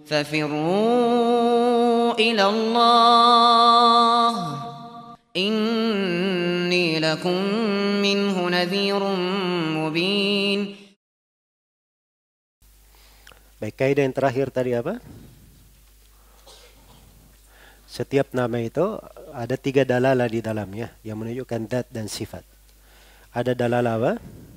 ففروا إلى الله إني لكم منه نذير مبين. Baik, kaidah yang terakhir tadi apa? Setiap nama itu ada 3 dalalah di dalamnya yang menunjukkan zat dan sifat. Ada dalalah apa?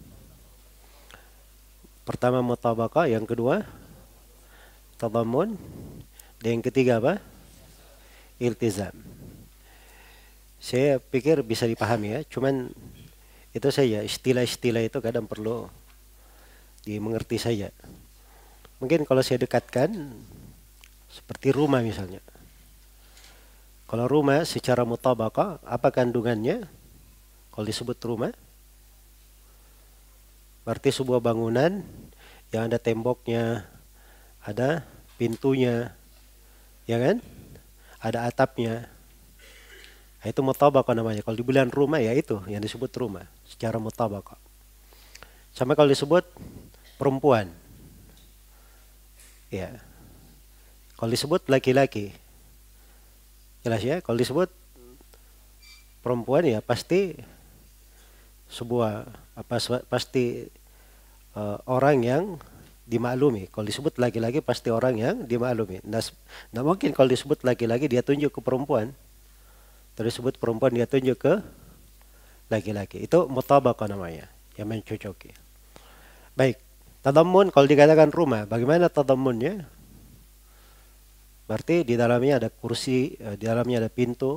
Pertama mutabaqah, yang kedua tadammun, dan yang ketiga apa? Iltizam. Saya pikir bisa dipahami ya, cuman itu saja, istilah-istilah itu kadang perlu dimengerti saja. Mungkin kalau saya dekatkan seperti rumah misalnya. Kalau rumah secara mutabaqah, apa kandungannya? Kalau disebut rumah, berarti sebuah bangunan yang ada temboknya, ada pintunya, ya kan? Ada atapnya. Nah, itu mutabaqah namanya. Kalau dibilang rumah, ya itu yang disebut rumah secara mutabaqah. Sama kalau disebut perempuan, ya. Kalau disebut laki-laki, jelas ya. Kalau disebut perempuan, ya pasti sebuah pasti orang yang dimaklumi. Kalau disebut laki-laki pasti orang yang dimaklumi. Nah mungkin kalau disebut laki-laki dia tunjuk ke perempuan, terus disebut perempuan dia tunjuk ke laki-laki. Itu mutabaqah namanya, yang mencocoki. Baik, tadammun kalau dikatakan rumah, bagaimana tadammunnya? Berarti di dalamnya ada kursi, di dalamnya ada pintu.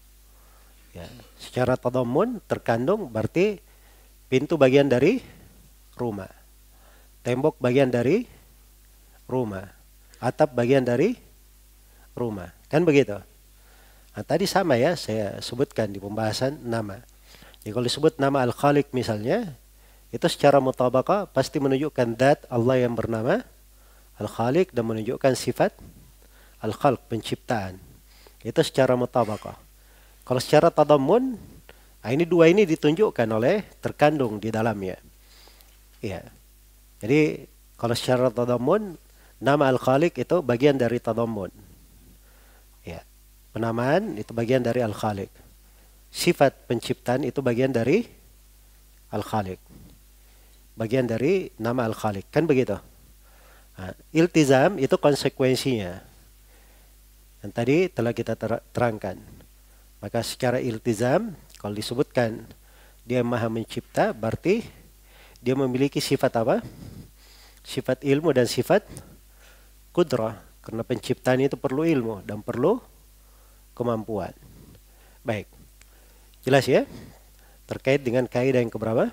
Ya, secara tadammun terkandung berarti pintu bagian dari rumah, tembok bagian dari rumah, atap bagian dari rumah, kan begitu? Nah, tadi sama ya saya sebutkan di pembahasan nama. Jadi kalau disebut nama Al-Khaliq misalnya, itu secara mutabaqah pasti menunjukkan zat Allah yang bernama Al-Khaliq dan menunjukkan sifat Al-Khalq, penciptaan. Itu secara mutabaqah. Kalau secara tadammun, ini dua ini ditunjukkan oleh terkandung di dalamnya. Ya. Jadi kalau secara tadammun, nama Al-Khaliq itu bagian dari tadammun. Ya. Penamaan itu bagian dari Al-Khaliq. Sifat penciptaan itu bagian dari Al-Khaliq. Bagian dari nama Al-Khaliq, kan begitu? Nah, iltizam itu konsekuensinya. Dan tadi telah kita terangkan. Maka secara iltizam, kalau disebutkan dia maha mencipta, berarti dia memiliki sifat apa? Sifat ilmu dan sifat kudrah. Karena penciptaan itu perlu ilmu dan perlu kemampuan. Baik, jelas ya? Terkait dengan kaidah yang keberapa?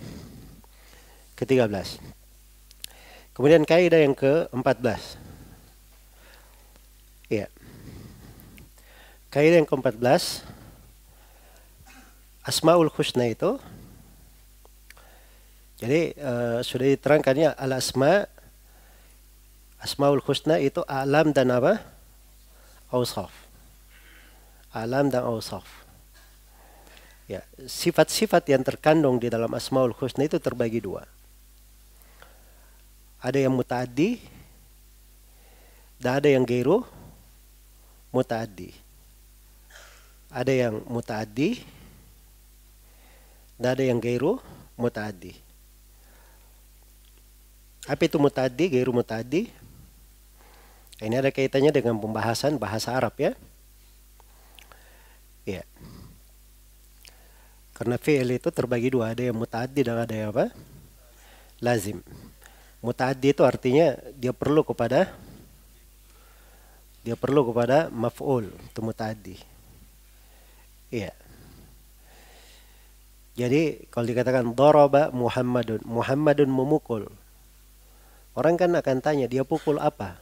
Ke-13. Kemudian kaidah yang ke-14. Ya. Kaidah yang ke-14, Asmaul Husna itu, jadi sudah diterangkannya Asmaul Husna itu alam dan apa? Awsaf. Alam dan awsaf. Ya, sifat-sifat yang terkandung di dalam Asmaul Husna itu terbagi dua. Ada yang mutaaddi dan ada yang gairu mutaaddi. Ada yang mutaaddi dan ada yang gairu mutaaddi. Apa itu mutaaddi, gairu mutaaddi? Ini ada kaitannya dengan pembahasan bahasa Arab ya. Ya. Karena fi'il itu terbagi dua, ada yang mutaaddi dan ada yang apa? Lazim. Mutaaddi itu artinya dia perlu kepada maf'ul, itu mutaaddi. Iya. Jadi kalau dikatakan daraba Muhammadun memukul. Orang kan akan tanya dia pukul apa?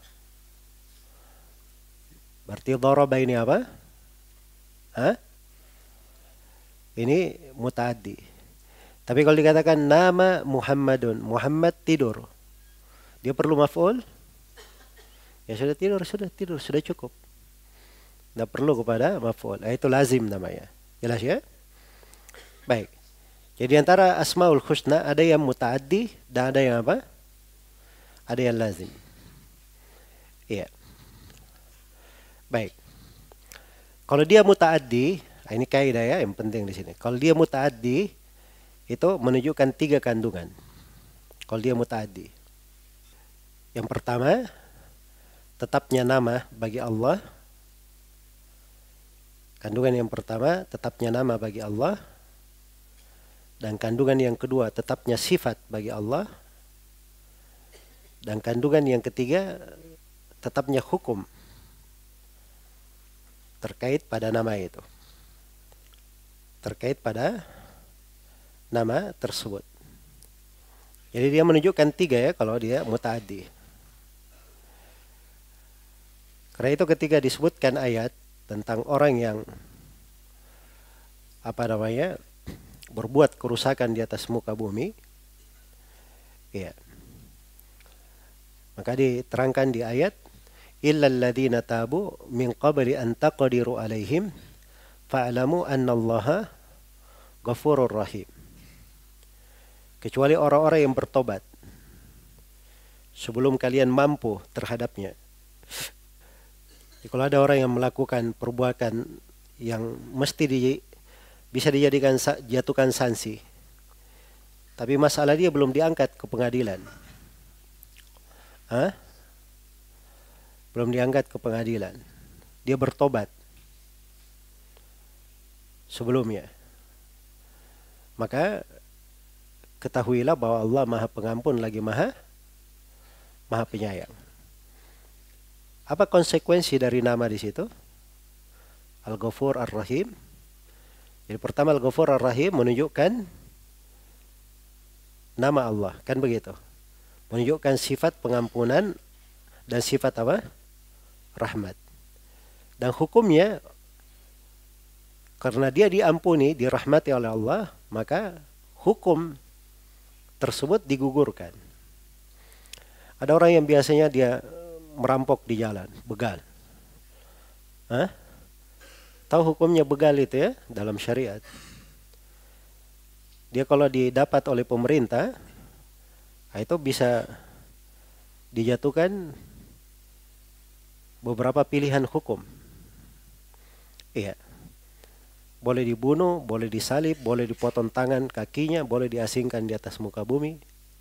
Berarti daraba ini apa? Hah? Ini mutaaddi. Tapi kalau dikatakan nama Muhammadun, Muhammad tidur. Dia perlu maf'ul? Ya sudah tidur, sudah cukup. Tidak perlu kepada maf'ul. Itu lazim namanya. Jelas ya? Baik. Jadi antara Asmaul Husna ada yang mutaaddi dan ada yang apa? Ada yang lazim. Iya. Baik. Kalau dia mutaaddi, ini kaidah ya yang penting di sini. Kalau dia mutaaddi itu menunjukkan 3 kandungan. Kalau dia mutaaddi. Yang pertama, tetapnya nama bagi Allah. Kandungan yang pertama, tetapnya nama bagi Allah. Dan kandungan yang kedua, tetapnya sifat bagi Allah. Dan kandungan yang ketiga, tetapnya hukum terkait pada nama itu. Terkait pada nama tersebut. Jadi dia menunjukkan 3 ya kalau dia mutaaddi. Karena itu ketika disebutkan ayat tentang orang yang berbuat kerusakan di atas muka bumi, ya, maka diterangkan di ayat illal ladzina tabu min qabli an taqdiru alaihim fa'lamu annallaha ghafurur rahim. Kecuali orang-orang yang bertobat sebelum kalian mampu terhadapnya. Jadi kalau ada orang yang melakukan perbuatan yang mesti bisa dijadikan jatuhkan sanksi, tapi masalah dia belum diangkat ke pengadilan, belum diangkat ke pengadilan, dia bertobat sebelumnya, maka ketahuilah bahwa Allah Maha Pengampun lagi Maha Penyayang. Apa konsekuensi dari nama di situ? Al-Ghafur Ar-Rahim. Jadi pertama Al-Ghafur Ar-Rahim menunjukkan nama Allah, kan begitu? Menunjukkan sifat pengampunan dan sifat apa? Rahmat. Dan hukumnya karena dia diampuni, dirahmati oleh Allah, maka hukum tersebut digugurkan. Ada orang yang biasanya dia merampok di jalan, begal. Tahu hukumnya begal itu ya dalam syariat? Dia kalau didapat oleh pemerintah, itu bisa dijatuhkan beberapa pilihan hukum. Iya. Boleh dibunuh, boleh disalib, boleh dipotong tangan, kakinya, boleh diasingkan di atas muka bumi.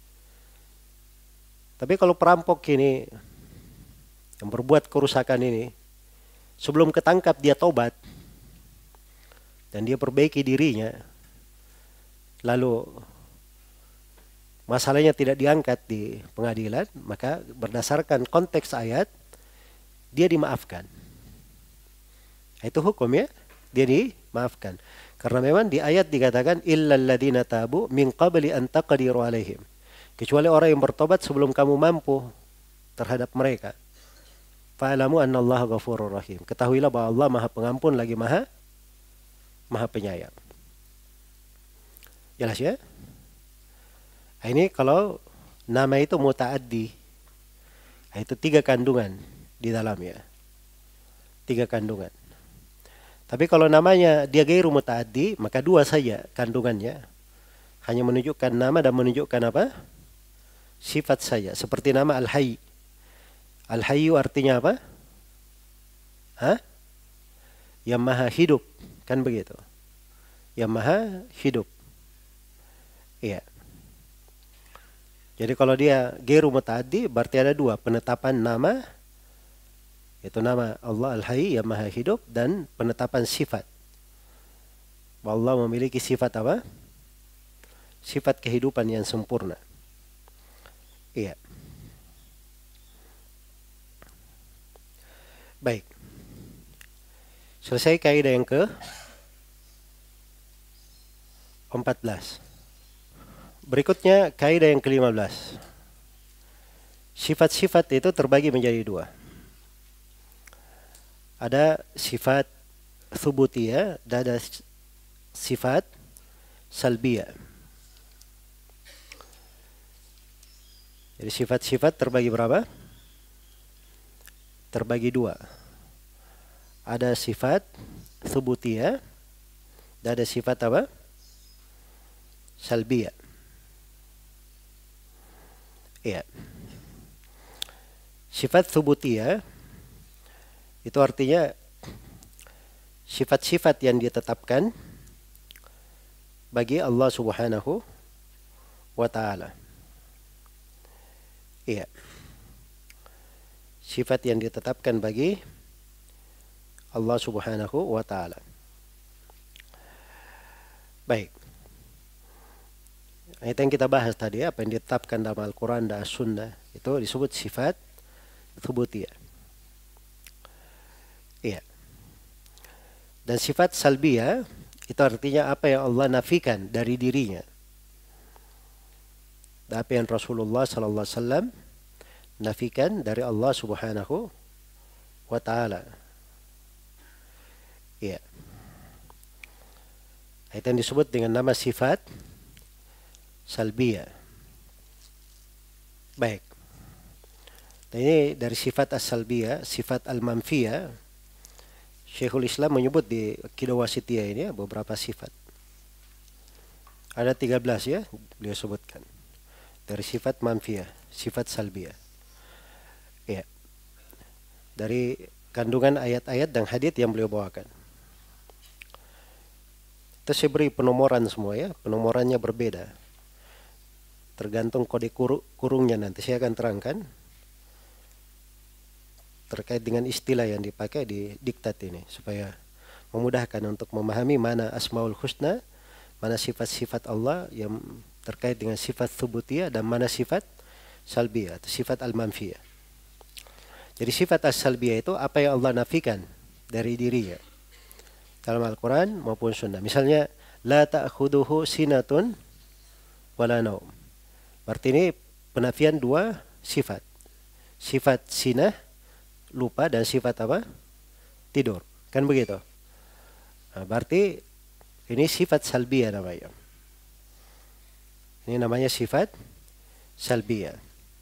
Tapi kalau perampok ini yang berbuat kerusakan ini, sebelum ketangkap dia tobat dan dia perbaiki dirinya, lalu masalahnya tidak diangkat di pengadilan, maka berdasarkan konteks ayat dia dimaafkan. Itu hukum ya, dia dimaafkan. Karena memang di ayat dikatakan illal ladzina tabu min qabli an taqdiru alaihim. Kecuali orang yang bertobat sebelum kamu mampu terhadap mereka. Fa'lamu annallaha ghafurur rahim. Ketahuilah bahwa Allah Maha Pengampun lagi Maha Penyayang. Jelas ya? Nah, ini kalau nama itu mutaaddi. Nah, itu 3 kandungan di dalamnya. 3 kandungan. Tapi kalau namanya dia ghairu mutaaddi, maka 2 saja kandungannya. Hanya menunjukkan nama dan menunjukkan apa? Sifat saja. Seperti nama Al-Hayy. Al-Hayyu artinya apa? Yang maha hidup. Kan begitu. Yang maha hidup. Iya. Jadi kalau dia ghairu mutaaddi berarti ada 2. Penetapan nama. Itu nama Allah Al-Hayy yang maha hidup. Dan penetapan sifat. Bahwa Allah memiliki sifat apa? Sifat kehidupan yang sempurna. Iya. Baik. Selesai kaidah yang ke-14. Berikutnya kaidah yang ke-15. Sifat-sifat itu terbagi menjadi 2. Ada sifat thubutiyah dan ada sifat salbiyah. Jadi sifat-sifat terbagi berapa? Terbagi 2. Ada sifat thubutiyah dan ada sifat apa? Salbiyah. Iya. Sifat thubutiyah Itu artinya sifat-sifat yang ditetapkan bagi Allah Subhanahu wa ta'ala. Iya. Sifat yang ditetapkan bagi Allah Subhanahu wa ta'ala. Baik. Itu yang kita bahas tadi, apa yang ditetapkan dalam Al-Quran dan As-Sunnah, itu disebut sifat tsubutiyah. Iya. Dan sifat salbiyah itu artinya apa yang Allah nafikan dari dirinya. Dan apa yang Rasulullah sallallahu alaihi wasallam nafikan dari Allah Subhanahu wa ta'ala. Iya. Itu yang disebut dengan nama sifat salbiyah. Baik. Dan ini dari sifat as-salbiyah, sifat al-manfiyah, Syekhul Islam menyebut di Aqidah Wasithiyah ini beberapa sifat. Ada 13 ya, beliau sebutkan. Dari sifat manfiyah, sifat salbiyah. Ya. Dari kandungan ayat-ayat dan hadits yang beliau bawakan. Itu saya beri penomoran semua ya, penomorannya berbeda. Tergantung kode kurungnya nanti saya akan terangkan. Terkait dengan istilah yang dipakai di diktat ini. Supaya memudahkan untuk memahami mana Asmaul Husna, mana sifat-sifat Allah yang terkait dengan sifat tsubutiyah dan mana sifat salbiyah, atau sifat al-manfiyah. Jadi sifat as-salbiyah itu apa yang Allah nafikan dari dirinya. Dalam Al-Quran maupun Sunnah. Misalnya, la ta'khuduhu sinatun wala naum. Berarti ini penafian dua sifat. Sifat sinah, lupa, dan sifat apa? Tidur. Kan begitu? Nah, berarti ini sifat salbiyah namanya. Ini namanya sifat salbiyah.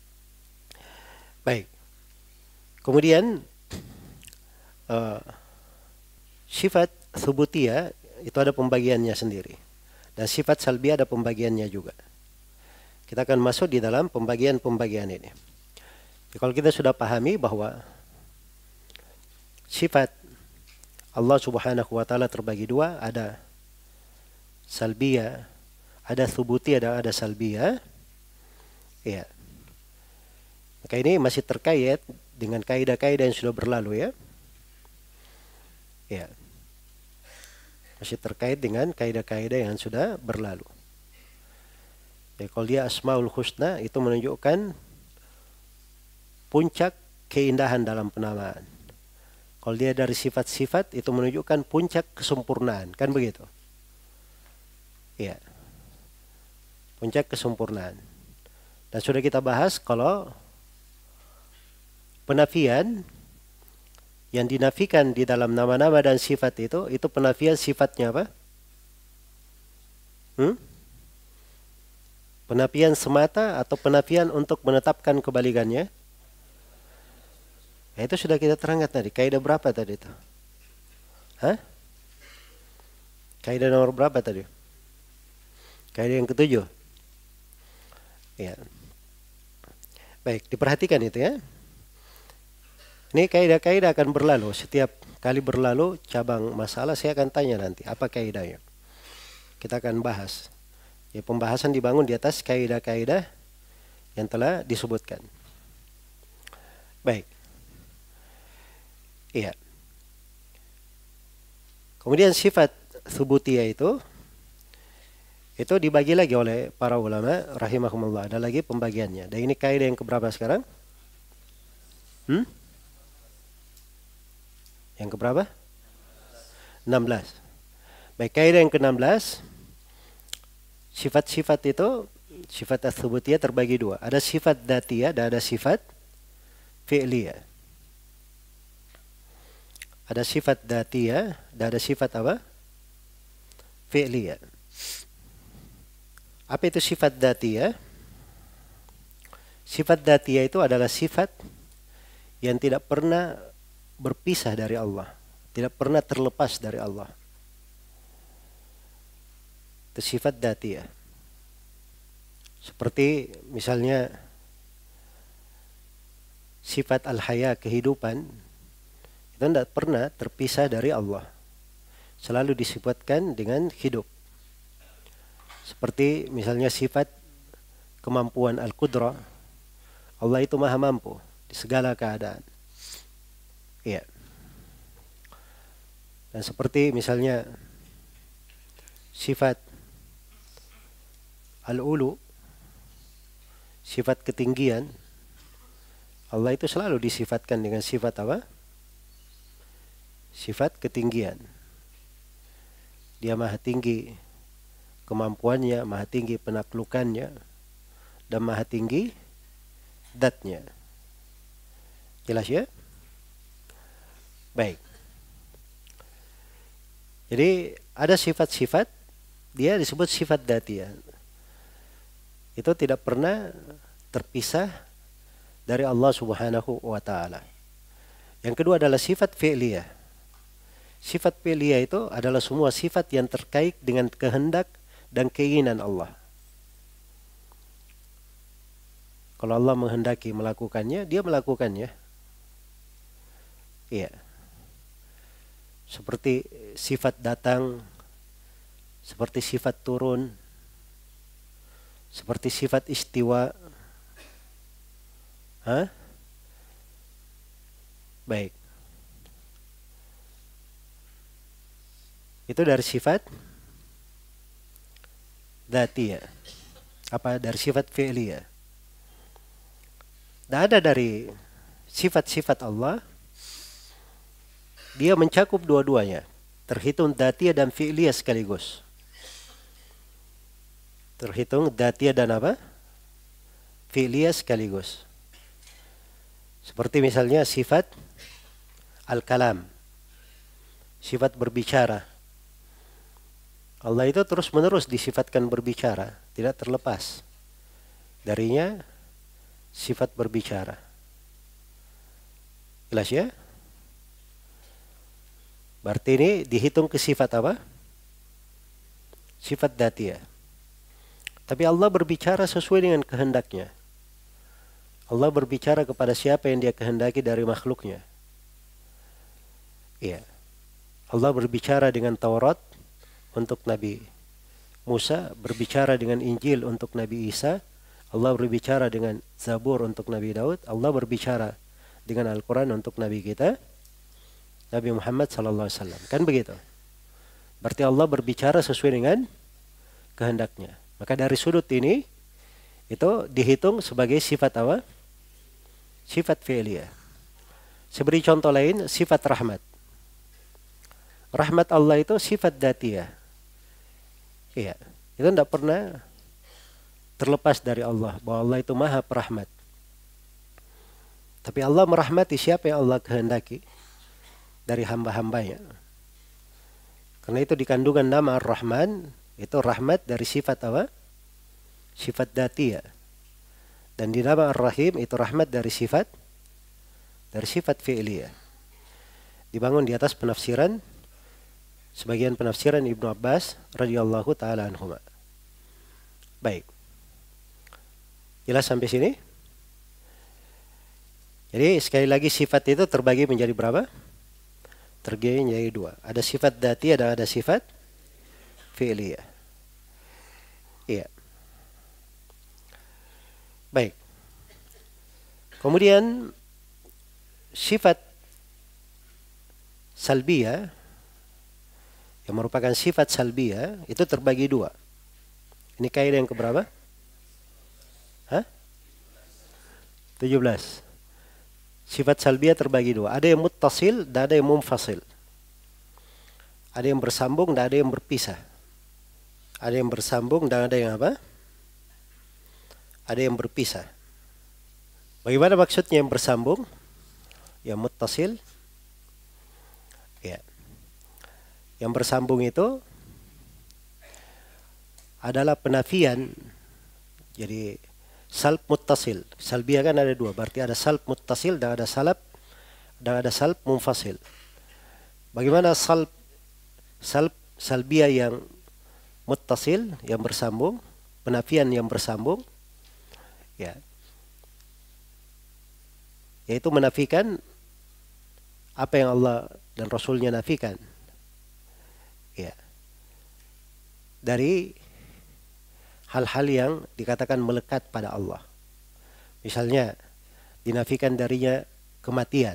Baik. Kemudian sifat tsubutiyah itu ada pembagiannya sendiri. Dan sifat salbiyah ada pembagiannya juga. Kita akan masuk di dalam pembagian-pembagian ini. Jadi, kalau kita sudah pahami bahwa sifat Allah Subhanahu wa ta'ala terbagi dua, ada salbiyah, ada tsubutiyah, dan ada salbiyah. Ya. Maka ini masih terkait dengan kaidah-kaidah yang sudah berlalu ya. Ya. Masih terkait dengan kaidah-kaidah yang sudah berlalu. Ya, kalau dia Asmaul Husna itu menunjukkan puncak keindahan dalam penamaan. Kalau dia dari sifat-sifat itu menunjukkan puncak kesempurnaan, kan begitu? Iya. Puncak kesempurnaan. Dan sudah kita bahas kalau penafian yang dinafikan di dalam nama-nama dan sifat itu penafian sifatnya apa? Penafian semata atau penafian untuk menetapkan kebalikannya? Nah, itu sudah kita terangkan tadi. Kaidah berapa tadi itu? Kaidah nomor berapa tadi? Kaidah yang ketujuh. Ya. Baik, diperhatikan itu ya. Ini kaidah-kaidah akan berlalu. Setiap kali berlalu cabang masalah saya akan tanya nanti. Apa kaidahnya? Kita akan bahas. Ya, pembahasan dibangun di atas kaidah-kaidah yang telah disebutkan. Baik. Iya. Kemudian sifat tsubutiyah itu dibagi lagi oleh para ulama rahimahumullah. Ada lagi pembagiannya. Dan ini kaidah yang keberapa sekarang? Yang keberapa? 16. Baik, kaidah yang ke-16. Sifat-sifat itu, sifat ats-tsubutiyah terbagi dua. Ada sifat dzatiyah dan ada sifat fi'liyah. Ada sifat dzatiyah dan ada sifat apa? Fi'liyah. Apa itu sifat dzatiyah? Sifat dzatiyah itu adalah sifat yang tidak pernah berpisah dari Allah, tidak pernah terlepas dari Allah. Itu sifat dzatiyah. Seperti misalnya sifat al-haya, kehidupan, itu tidak pernah terpisah dari Allah. Selalu disifatkan dengan hidup. Seperti misalnya sifat kemampuan al-qudrah. Allah itu maha mampu di segala keadaan. Iya. Dan seperti misalnya sifat al-ulu, sifat ketinggian, Allah itu selalu disifatkan dengan sifat apa? Sifat ketinggian. Dia maha tinggi kemampuannya, maha tinggi penaklukannya, dan maha tinggi datnya. Jelas ya? Baik. Jadi ada sifat-sifat, dia disebut sifat dzatiyah. Itu tidak pernah terpisah dari Allah Subhanahu wa taala. Yang kedua adalah sifat fi'liyah. Sifat fi'liyah itu adalah semua sifat yang terkait dengan kehendak dan keinginan Allah. Kalau Allah menghendaki melakukannya, dia melakukannya. Iya. Seperti sifat datang, seperti sifat turun, seperti sifat istiwa. Hah? Baik. Itu dari sifat dzatiyah. Apa dari sifat fi'liyah. Dan ada dari sifat-sifat Allah, dia mencakup dua-duanya. Terhitung dzatiyah dan fi'liyah sekaligus. Terhitung dzatiyah dan apa? Fi'liyah sekaligus. Seperti misalnya sifat al-kalam. Sifat berbicara. Allah itu terus-menerus disifatkan berbicara, tidak terlepas darinya sifat berbicara. Jelas ya? Berarti ini dihitung ke sifat apa? Sifat dzatiyah. Tapi Allah berbicara sesuai dengan kehendaknya. Allah berbicara kepada siapa yang dia kehendaki dari makhluknya. Iya. Allah berbicara dengan Taurat untuk Nabi Musa, berbicara dengan Injil untuk Nabi Isa, Allah berbicara dengan Zabur untuk Nabi Daud, Allah berbicara dengan Al-Quran untuk Nabi kita, Nabi Muhammad SAW. Kan begitu? Berarti Allah berbicara sesuai dengan kehendaknya. Maka dari sudut ini, itu dihitung sebagai sifat apa? Sifat fi'liyah. Seperti contoh lain, sifat rahmat. Rahmat Allah itu sifat dzatiyah. Iya, itu tidak pernah terlepas dari Allah, bahwa Allah itu maha perahmat. Tapi Allah merahmati siapa yang Allah kehendaki dari hamba-hambanya. Karena itu di kandungan nama Ar-Rahman, itu rahmat dari sifat apa? Sifat dzatiyah. Dan di nama Ar-Rahim itu rahmat dari sifat fi'liyah. Dibangun di atas penafsiran sebagian penafsiran Ibnu Abbas radhiyallahu taala anhuma. Baik. Jelas sampai sini? Jadi sekali lagi sifat itu terbagi menjadi berapa? Terbagi menjadi dua. Ada sifat dzatiyah dan ada sifat fi'liyah. Iya. Baik. Kemudian sifat salbiyah yang merupakan sifat salbiyah itu terbagi dua. Ini kaidah yang keberapa? Hah? 17. Sifat salbiyah terbagi dua. Ada yang muttasil dan ada yang munfasil. Ada yang bersambung dan ada yang berpisah. Ada yang bersambung dan ada yang apa? Ada yang berpisah. Bagaimana maksudnya yang bersambung? Yang muttasil? Ya. Yang bersambung itu adalah penafian. Jadi salb muttasil. Salbiyah kan ada dua. Berarti ada salb muttasil dan ada salb munfasil. Bagaimana salbiyah yang muttasil, yang bersambung, penafian yang bersambung, ya, yaitu menafikan apa yang Allah dan Rasulnya nafikan. Ya. Dari hal-hal yang dikatakan melekat pada Allah. Misalnya dinafikan darinya kematian.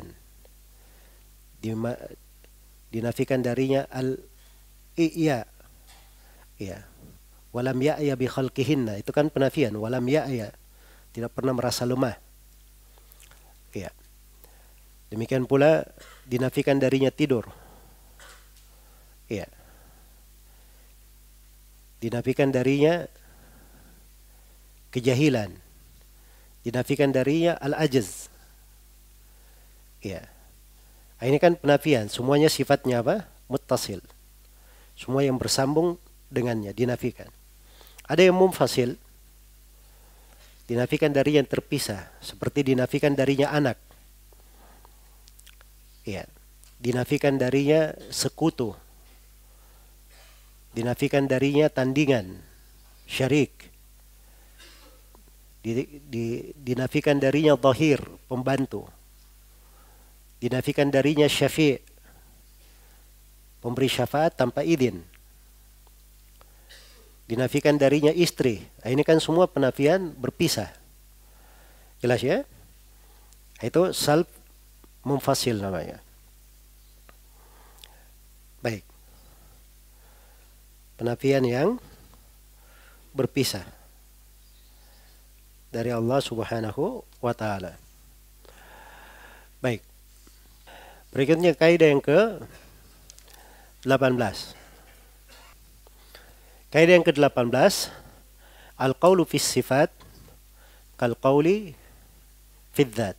Dinafikan darinya al-i'ya. Ya. Walam ya'ya bi khalqihinna, itu kan penafian. Walam ya'ya, tidak pernah merasa lemah. Ya. Demikian pula dinafikan darinya tidur. Ya. Dinafikan darinya kejahilan. Dinafikan darinya al-ajaz. Ya. Ini kan penafian, semuanya sifatnya apa? Muttasil. Semua yang bersambung dengannya dinafikan. Ada yang munfasil, dinafikan dari yang terpisah, seperti dinafikan darinya anak. Ya. Dinafikan darinya sekutu. Dinafikan darinya tandingan, syarik. Dinafikan darinya zahir, pembantu. Dinafikan darinya syafi', pemberi syafaat tanpa izin. Dinafikan darinya istri. Ini kan semua penafian berpisah. Jelas ya? Itu salb munfasil namanya. Baik. Penafian yang berpisah dari Allah Subhanahu wa ta'ala. Baik. Berikutnya kaidah yang ke-18. Kaidah yang ke-18, al-qawlu fis sifat kal-qawli fid dzat.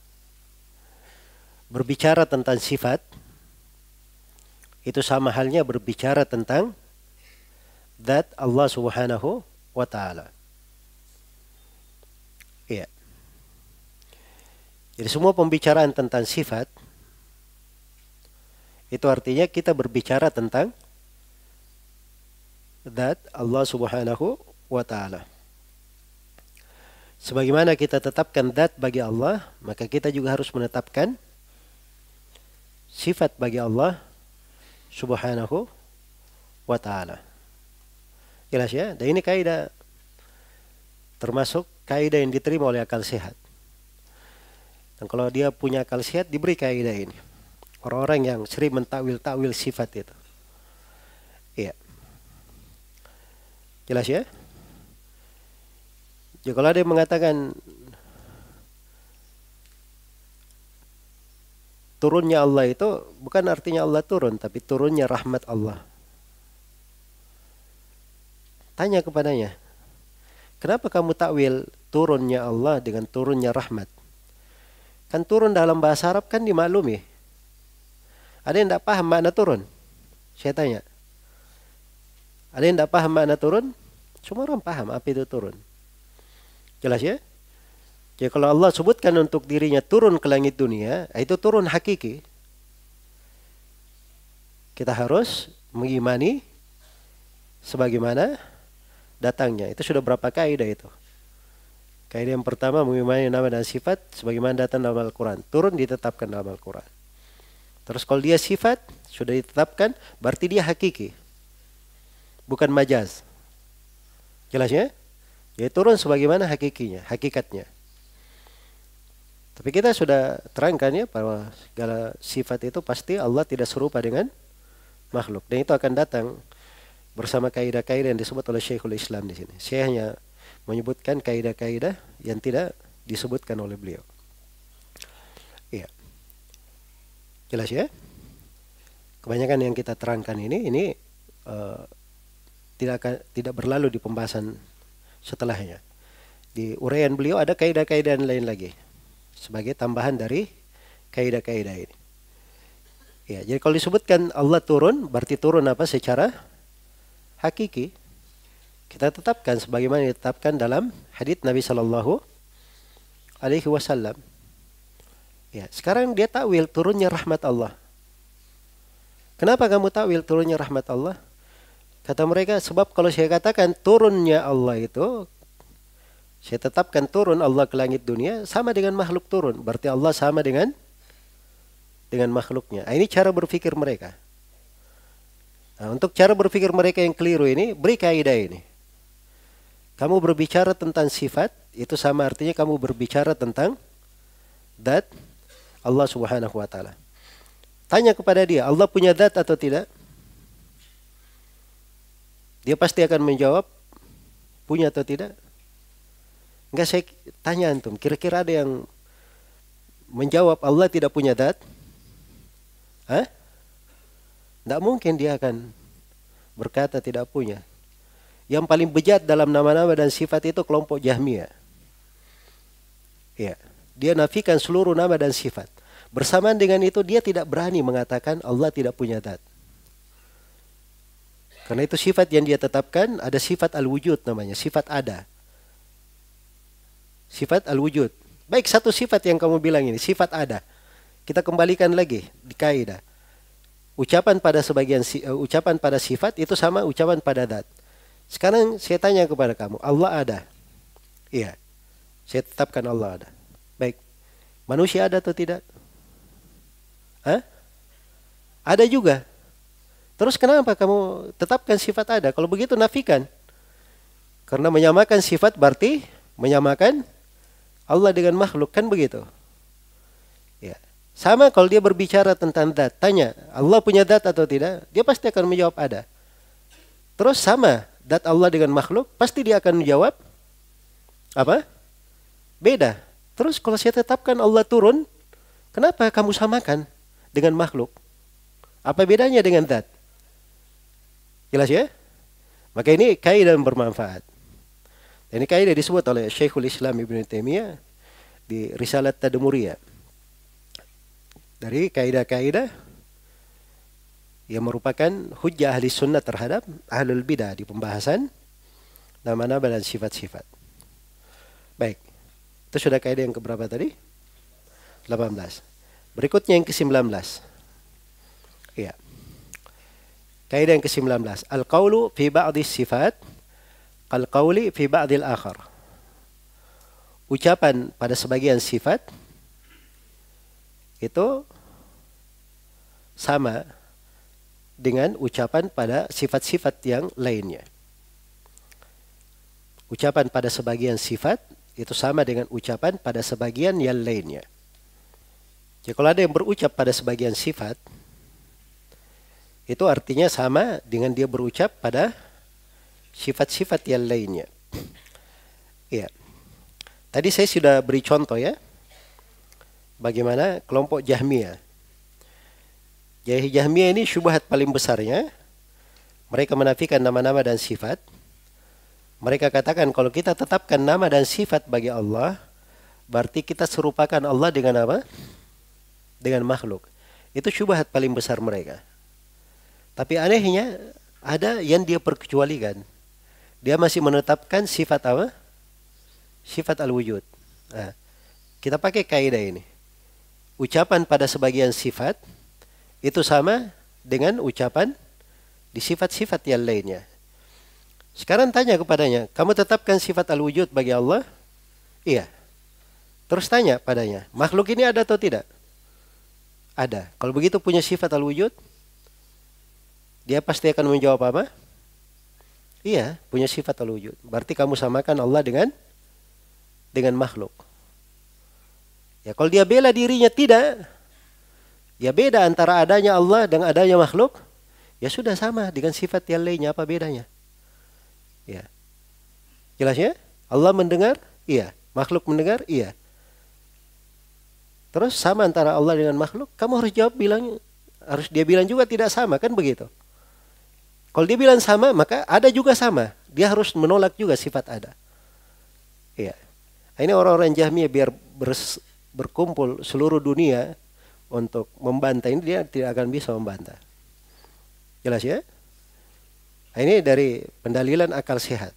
Berbicara tentang sifat itu sama halnya berbicara tentang zat Allah Subhanahu wa ta'ala. Iya. Jadi semua pembicaraan tentang sifat itu artinya kita berbicara tentang zat Allah Subhanahu wa ta'ala. Sebagaimana kita tetapkan zat bagi Allah, maka kita juga harus menetapkan sifat bagi Allah Subhanahu wa ta'ala. Jelas ya? Dan ini kaidah termasuk kaidah yang diterima oleh akal sehat. Dan kalau dia punya akal sehat diberi kaidah ini. Orang-orang yang sering mentakwil-takwil sifat itu. Iya. Jelas ya? Jadi kalau ada yang mengatakan turunnya Allah itu bukan artinya Allah turun, tapi turunnya rahmat Allah. Tanya kepadanya, kenapa kamu takwil turunnya Allah dengan turunnya rahmat? Kan turun dalam bahasa Arab kan dimaklumi. Ada yang tidak paham makna turun? Saya tanya. Ada yang tidak paham makna turun? Semua orang paham apa itu turun. Jelas ya? Jadi kalau Allah sebutkan untuk dirinya turun ke langit dunia, itu turun hakiki. Kita harus mengimani sebagaimana datangnya. Itu sudah berapa kaidah itu? Kaidah yang pertama mengimani nama dan sifat sebagaimana datang dalam Al-Quran. Turun ditetapkan dalam Al-Quran. Terus kalau dia sifat sudah ditetapkan, berarti dia hakiki. Bukan majaz. Jelas ya? Dia turun sebagaimana hakikinya, hakikatnya. Tapi kita sudah terangkan ya bahwa segala sifat itu pasti Allah tidak serupa dengan makhluk. Dan itu akan datang bersama kaidah-kaidah yang disebut oleh Syekhul Islam di sini. Saya hanya menyebutkan kaidah-kaidah yang tidak disebutkan oleh beliau. Iya. Jelas ya? Kebanyakan yang kita terangkan ini tidak berlalu di pembahasan setelahnya. Di uraian beliau ada kaidah-kaidah lain lagi sebagai tambahan dari kaidah-kaidah ini. Ya, jadi kalau disebutkan Allah turun, berarti turun apa secara hakiki. Kita tetapkan sebagaimana ditetapkan dalam hadits Nabi Shallallahu Alaihi Wasallam. Ya, sekarang dia takwil turunnya rahmat Allah. Kenapa kamu takwil turunnya rahmat Allah? Kata mereka, sebab kalau saya katakan turunnya Allah itu, saya tetapkan turun Allah ke langit dunia sama dengan makhluk turun. Berarti Allah sama dengan dengan makhluknya. Nah, ini cara berpikir mereka. Nah, untuk cara berpikir mereka yang keliru ini, beri kaidah ini. Kamu berbicara tentang sifat, itu sama artinya kamu berbicara tentang zat Allah Subhanahu wa taala. Tanya kepada dia, Allah punya zat atau tidak? Dia pasti akan menjawab, punya atau tidak? Enggak, saya tanya antum, kira-kira ada yang menjawab Allah tidak punya zat? Hah? Tidak mungkin dia akan berkata tidak punya. Yang paling bejat dalam nama-nama dan sifat itu kelompok Jahmiyah. Ya, dia nafikan seluruh nama dan sifat. Bersamaan dengan itu dia tidak berani mengatakan Allah tidak punya zat. Karena itu sifat yang dia tetapkan ada sifat al-wujud namanya, sifat ada. Sifat al-wujud. Baik, satu sifat yang kamu bilang ini, sifat ada. Kita kembalikan lagi di kaidah. Ucapan pada sifat itu sama ucapan pada zat. Sekarang saya tanya kepada kamu, Allah ada? Iya. Saya tetapkan Allah ada. Baik. Manusia ada atau tidak? Hah? Ada juga. Terus kenapa kamu tetapkan sifat ada? Kalau begitu nafikan. Karena menyamakan sifat berarti menyamakan Allah dengan makhluk, kan begitu? Ya. Sama kalau dia berbicara tentang zat, tanya, Allah punya zat atau tidak? Dia pasti akan menjawab ada. Terus sama, zat Allah dengan makhluk, pasti dia akan menjawab apa? Beda. Terus kalau saya tetapkan Allah turun, kenapa kamu samakan dengan makhluk? Apa bedanya dengan zat? Jelas ya? Maka ini kaidah yang bermanfaat. Ini kaidah disebut oleh Syekhul Islam Ibn Taimiyah di Risalat Tadmuriyah. Dari kaidah-kaidah yang merupakan hujjah ahli sunnah terhadap ahlul bidah di pembahasan nama-nama dan sifat-sifat. Baik. Itu sudah kaidah yang keberapa tadi? 18. Berikutnya yang ke-19. Iya. Kaidah yang ke-19, al-qawlu fi ba'di sifat kal-qawli fi ba'dil akhar. Ucapan pada sebagian sifat itu sama dengan ucapan pada sifat-sifat yang lainnya. Ucapan pada sebagian sifat itu sama dengan ucapan pada sebagian yang lainnya. Jadi kalau ada yang berucap pada sebagian sifat, itu artinya sama dengan dia berucap pada sifat-sifat yang lainnya. Ya. Tadi saya sudah beri contoh ya. Bagaimana kelompok Jahmiyah. Jadi Jahmiyah ini syubhat paling besarnya. Mereka menafikan nama-nama dan sifat. Mereka katakan kalau kita tetapkan nama dan sifat bagi Allah, berarti kita serupakan Allah dengan apa? Dengan makhluk. Itu syubhat paling besar mereka. Tapi anehnya ada yang dia perkecualikan. Dia masih menetapkan sifat apa? Sifat al-wujud. Nah, kita pakai kaidah ini. Ucapan pada sebagian sifat itu sama dengan ucapan di sifat-sifat yang lainnya. Sekarang tanya kepadanya, kamu tetapkan sifat al-wujud bagi Allah? Iya. Terus tanya padanya, makhluk ini ada atau tidak? Ada. Kalau begitu punya sifat al-wujud? Dia pasti akan menjawab apa? Iya, punya sifat al-wujud. Berarti kamu samakan Allah dengan makhluk. Ya, kalau dia bela dirinya tidak, ya beda antara adanya Allah dan adanya makhluk, ya sudah sama dengan sifat yang lainnya, apa bedanya? Ya. Jelas ya? Allah mendengar? Iya. Makhluk mendengar? Iya. Terus sama antara Allah dengan makhluk, kamu harus jawab harus dia bilang juga tidak sama, kan begitu? Kalau dia bilang sama, maka ada juga sama. Dia harus menolak juga sifat ada. Iya. Ini orang-orang Jahmiyah biar berkumpul seluruh dunia untuk membantah ini, dia tidak akan bisa membantah. Jelas ya? Ini dari pendalilan akal sehat.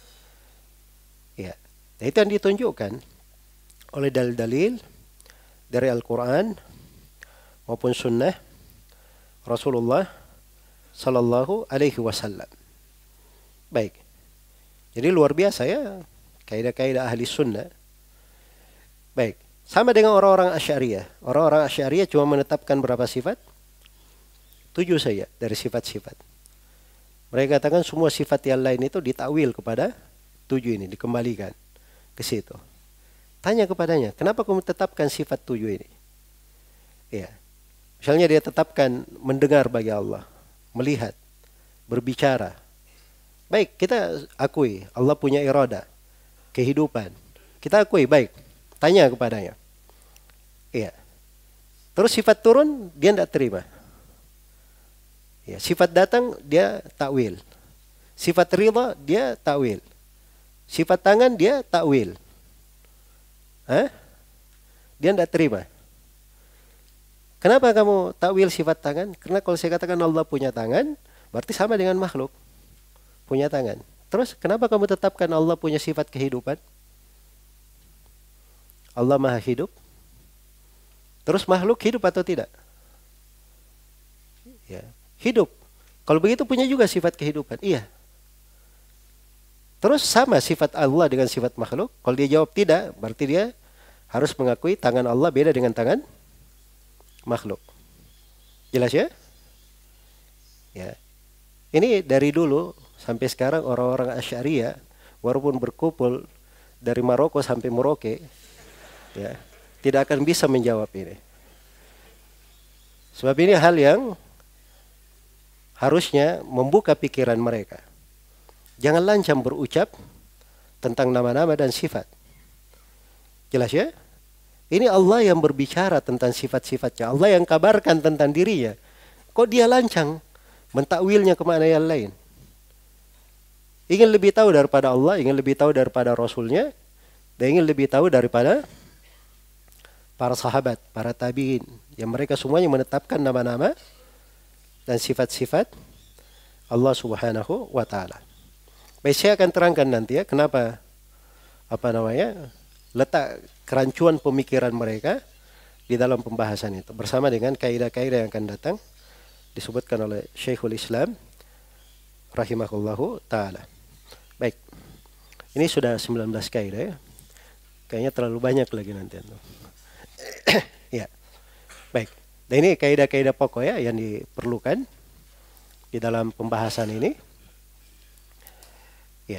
Ya. Nah, itu yang ditunjukkan oleh dalil-dalil dari Al-Quran maupun Sunnah Rasulullah Sallallahu Alaihi Wasallam. Baik. Jadi luar biasa ya kaidah-kaidah ahli sunnah. Baik. Sama dengan orang-orang Asy'ariyah. Orang-orang Asy'ariyah cuma menetapkan berapa sifat? 7 saja dari sifat-sifat. Mereka katakan semua sifat yang lain itu ditakwil kepada 7 ini, dikembalikan ke situ. Tanya kepadanya, kenapa kamu tetapkan sifat 7 ini? Ya. Misalnya dia tetapkan mendengar bagi Allah, melihat, berbicara. Baik, kita akui Allah punya irada, kehidupan. Kita akui, baik. Tanya kepadanya. Iya. Terus sifat turun, dia tidak terima. Ya, sifat datang, dia takwil. Sifat ridha, dia takwil. Sifat tangan, dia takwil. Dia tidak terima. Kenapa kamu takwil sifat tangan? Karena kalau saya katakan Allah punya tangan, berarti sama dengan makhluk. Punya tangan. Terus kenapa kamu tetapkan Allah punya sifat kehidupan? Allah maha hidup. Terus makhluk hidup atau tidak? Ya, hidup. Kalau begitu punya juga sifat kehidupan. Iya. Terus sama sifat Allah dengan sifat makhluk? Kalau dia jawab tidak, berarti dia harus mengakui tangan Allah beda dengan tangan makhluk. Jelas ya? Ya. Ini dari dulu sampai sekarang orang-orang Asy'ariyah walaupun berkumpul dari Maroko sampai Merauke, ya, tidak akan bisa menjawab ini. Sebab ini hal yang harusnya membuka pikiran mereka. Jangan lancang berucap tentang nama-nama dan sifat. Jelas ya? Ini Allah yang berbicara tentang sifat-sifatnya. Allah yang kabarkan tentang dirinya. Kok dia lancang mentakwilnya kemana yang lain? Ingin lebih tahu daripada Allah, ingin lebih tahu daripada Rasulnya, dan ingin lebih tahu daripada para sahabat, para tabi'in. Yang mereka semuanya menetapkan nama-nama dan sifat-sifat Allah Subhanahu wa Ta'ala. Baik, saya akan terangkan nanti ya kenapa letak kerancuan pemikiran mereka di dalam pembahasan itu bersama dengan kaidah-kaidah yang akan datang disebutkan oleh Syekhul Islam rahimahullahu taala. Baik. Ini sudah 19 kaidah ya. Kayaknya terlalu banyak lagi nanti. Ya. Baik. Dan ini kaidah-kaidah pokok ya yang diperlukan di dalam pembahasan ini. Ya.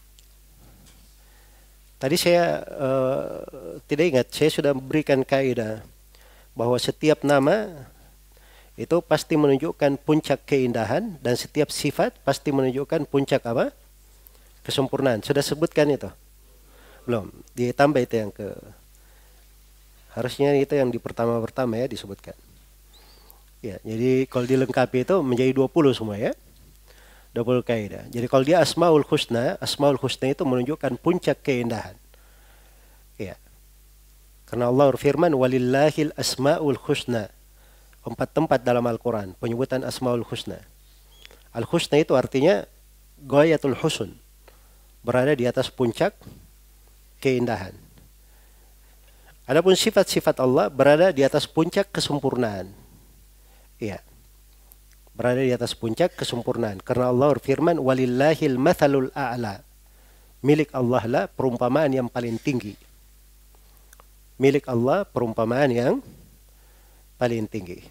Tadi saya tidak ingat, saya sudah berikan kaidah bahwa setiap nama itu pasti menunjukkan puncak keindahan dan setiap sifat pasti menunjukkan puncak apa? Kesempurnaan. Sudah sebutkan itu? Belum. Ditambah itu yang harusnya itu yang di pertama-pertama ya disebutkan. Ya, jadi kalau dilengkapi itu menjadi 20 semua ya. 20 kaidah. Jadi kalau dia Asmaul Husna itu menunjukkan puncak keindahan. Ya. Karena Allah berfirman walillahil asmaul husna. 4 tempat dalam Al-Quran penyebutan Asmaul Husna. Al-Husna itu artinya ghayatul husn. Berada di atas puncak keindahan. Adapun sifat-sifat Allah berada di atas puncak kesempurnaan. Iya. Berada di atas puncak kesempurnaan. Karena Allah berfirman, walillahil mathalul a'la. Milik Allah lah perumpamaan yang paling tinggi. Milik Allah perumpamaan yang paling tinggi.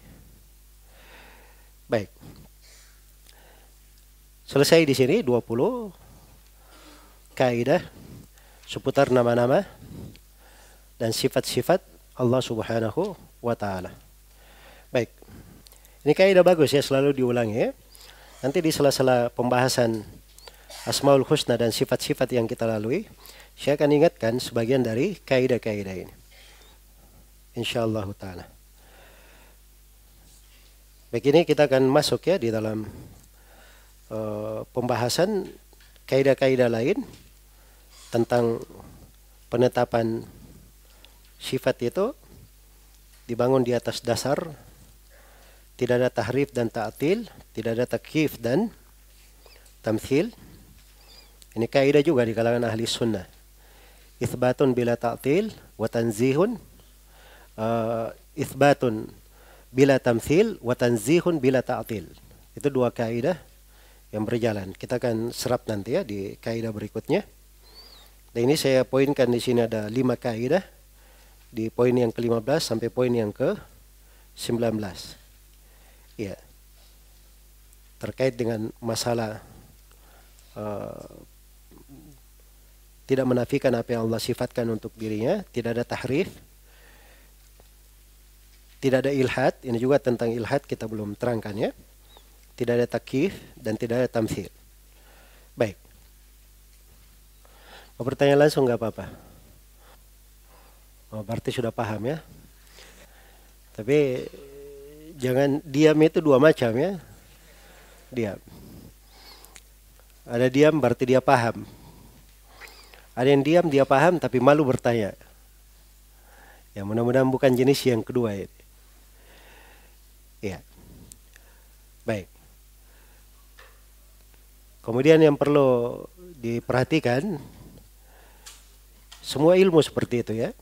Baik. Selesai di sini 20 kaidah seputar nama-nama dan sifat-sifat Allah Subhanahu wa Ta'ala. Baik. Ini kaidah bagus ya, selalu diulangi ya. Nanti di sela-sela pembahasan Asmaul Husna dan sifat-sifat yang kita lalui, saya akan ingatkan sebagian dari kaidah-kaidah ini. Insyaallah ta'ala. Baik, ini kita akan masuk ya di dalam pembahasan kaidah-kaidah lain tentang penetapan sifat itu dibangun di atas dasar tidak ada tahrif dan ta'til, tidak ada takyif dan tamthil. Ini kaidah juga di kalangan ahli sunnah. Itsbatun bila ta'til wa tanzihun, itsbatun bila tamthil wa tanzihun bila ta'til. Itu dua kaidah yang berjalan. Kita akan serap nanti ya di kaidah berikutnya. Dan ini saya poinkan di sini ada 5 kaidah di poin yang ke-15 sampai poin yang ke-19. Ya. Terkait dengan masalah tidak menafikan apa yang Allah sifatkan untuk dirinya, tidak ada tahrif, tidak ada ilhad. Ini juga tentang ilhad kita belum terangkan ya. Tidak ada takyif dan tidak ada tamtsil. Baik. Mau bertanya langsung nggak apa-apa? Oh, berarti sudah paham ya. Tapi jangan diam itu dua macam ya. Diam. Ada diam berarti dia paham. Ada yang diam dia paham tapi malu bertanya. Ya mudah-mudahan bukan jenis yang kedua ini. Ya. Baik. Kemudian yang perlu diperhatikan, semua ilmu seperti itu ya.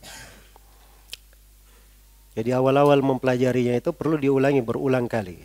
Jadi awal-awal mempelajarinya itu perlu diulangi berulang kali.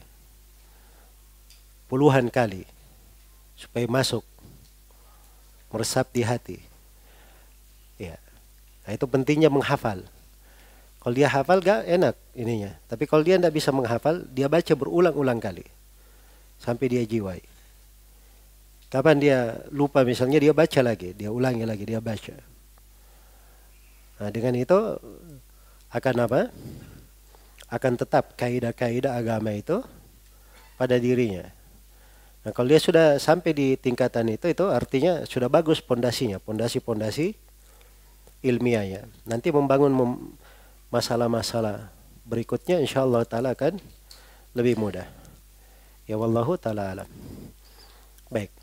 Puluhan kali. Supaya masuk. Meresap di hati. Ya. Nah, itu pentingnya menghafal. Kalau dia hafal gak enak ininya. Tapi kalau dia tidak bisa menghafal, dia baca berulang-ulang kali. Sampai dia jiwai. Kapan dia lupa misalnya dia baca lagi. Dia ulangi lagi, dia baca. Nah dengan itu akan apa? Akan tetap kaidah-kaidah agama itu pada dirinya. Nah kalau dia sudah sampai di tingkatan itu artinya sudah bagus pondasinya. Pondasi-pondasi ilmiahnya. Nanti membangun masalah-masalah berikutnya insyaallah ta'ala akan lebih mudah. Ya wallahu ta'ala alam. Baik.